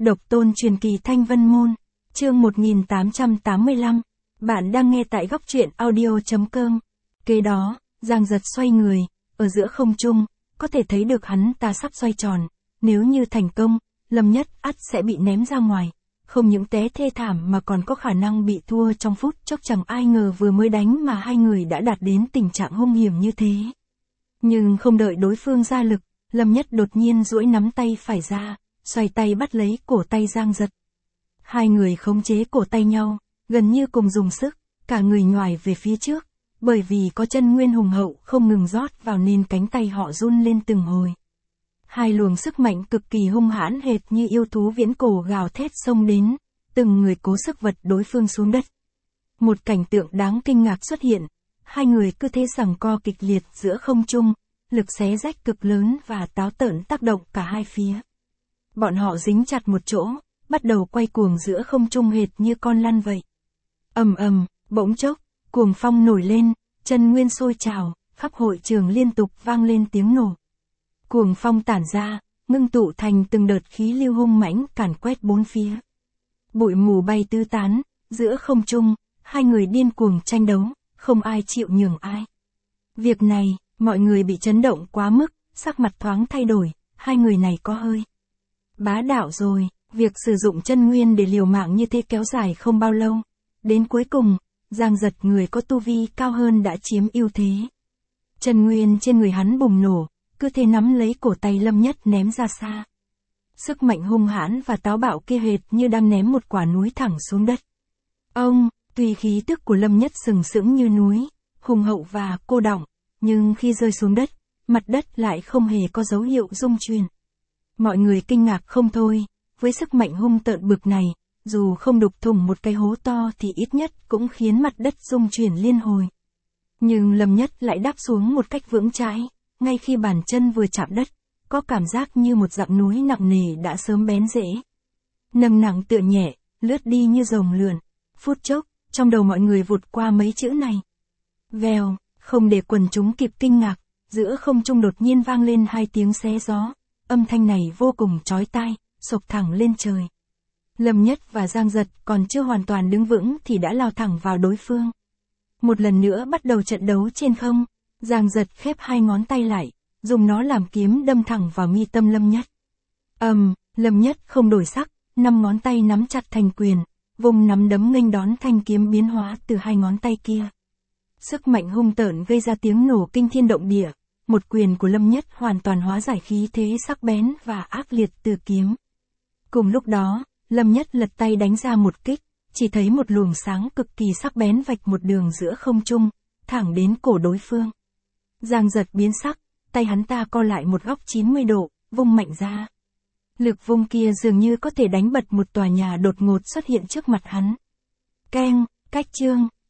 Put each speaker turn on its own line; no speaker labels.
Độc tôn truyền kỳ Thanh Vân Môn, chương 1885, bạn đang nghe tại góc truyện audio.com. Kế đó, Giang Giật xoay người, ở giữa không trung, có thể thấy được hắn ta sắp xoay tròn, nếu như thành công, Lâm Nhất ắt sẽ bị ném ra ngoài, không những té thê thảm mà còn có khả năng bị thua trong phút chốc. Chẳng ai ngờ vừa mới đánh mà hai người đã đạt đến tình trạng hung hiểm như thế. Nhưng không đợi đối phương ra lực, Lâm Nhất đột nhiên duỗi nắm tay phải ra, xoay tay bắt lấy cổ tay Giang Giật. Hai người khống chế cổ tay nhau, gần như cùng dùng sức, cả người nhoài về phía trước, bởi vì có chân nguyên hùng hậu không ngừng rót vào nên cánh tay họ run lên từng hồi. Hai luồng sức mạnh cực kỳ hung hãn hệt như yêu thú viễn cổ gào thét xông đến, từng người cố sức vật đối phương xuống đất. Một cảnh tượng đáng kinh ngạc xuất hiện, hai người cứ thế giằng co kịch liệt giữa không trung, lực xé rách cực lớn và táo tợn tác động cả hai phía. Bọn họ dính chặt một chỗ, bắt đầu quay cuồng giữa không trung hệt như con lăn vậy. Ầm ầm, bỗng chốc, cuồng phong nổi lên, chân nguyên sôi trào, khắp hội trường liên tục vang lên tiếng nổ. Cuồng phong tản ra, ngưng tụ thành từng đợt khí lưu hung mãnh càn quét bốn phía. Bụi mù bay tứ tán, giữa không trung, hai người điên cuồng tranh đấu, không ai chịu nhường ai. Việc này, mọi người bị chấn động quá mức, sắc mặt thoáng thay đổi, hai người này có hơi bá đạo rồi. Việc sử dụng chân nguyên để liều mạng như thế kéo dài không bao lâu. Đến cuối cùng, Giang Giật người có tu vi cao hơn đã chiếm ưu thế. Chân nguyên trên người hắn bùng nổ, cứ thế nắm lấy cổ tay Lâm Nhất ném ra xa. Sức mạnh hung hãn và táo bạo kia hệt như đang ném một quả núi thẳng xuống đất. Tuy khí tức của Lâm Nhất sừng sững như núi, hùng hậu và cô đọng, nhưng khi rơi xuống đất, mặt đất lại không hề có dấu hiệu rung chuyển. Mọi người kinh ngạc không thôi, với sức mạnh hung tợn bực này, dù không đục thủng một cái hố to thì ít nhất cũng khiến mặt đất rung chuyển liên hồi. Nhưng Lâm Nhất lại đáp xuống một cách vững chãi, ngay khi bàn chân vừa chạm đất, có cảm giác như một dặng núi nặng nề đã sớm bén rễ. Nâng nặng tựa nhẹ, lướt đi như rồng lượn. Phút chốc, trong đầu mọi người vụt qua mấy chữ này. Vèo, không để quần chúng kịp kinh ngạc, giữa không trung đột nhiên vang lên hai tiếng xé gió. Âm thanh này vô cùng chói tai, sộc thẳng lên trời. Lâm Nhất và Giang Giật còn chưa hoàn toàn đứng vững thì đã lao thẳng vào đối phương. Một lần nữa bắt đầu trận đấu trên không, Giang Giật khép hai ngón tay lại, dùng nó làm kiếm đâm thẳng vào mi tâm Lâm Nhất. Lâm Nhất không đổi sắc, năm ngón tay nắm chặt thành quyền, vùng nắm đấm nghênh đón thanh kiếm biến hóa từ hai ngón tay kia. Sức mạnh hung tợn gây ra tiếng nổ kinh thiên động địa. Một quyền của Lâm Nhất hoàn toàn hóa giải khí thế sắc bén và ác liệt từ kiếm. Cùng lúc đó, Lâm Nhất lật tay đánh ra một kích, chỉ thấy một luồng sáng cực kỳ sắc bén vạch một đường giữa không trung, thẳng đến cổ đối phương. Giang Giật biến sắc, tay hắn ta co lại một góc 90 độ, vung mạnh ra. Lực vung kia dường như có thể đánh bật một tòa nhà đột ngột xuất hiện trước mặt hắn. Keng, cách chương,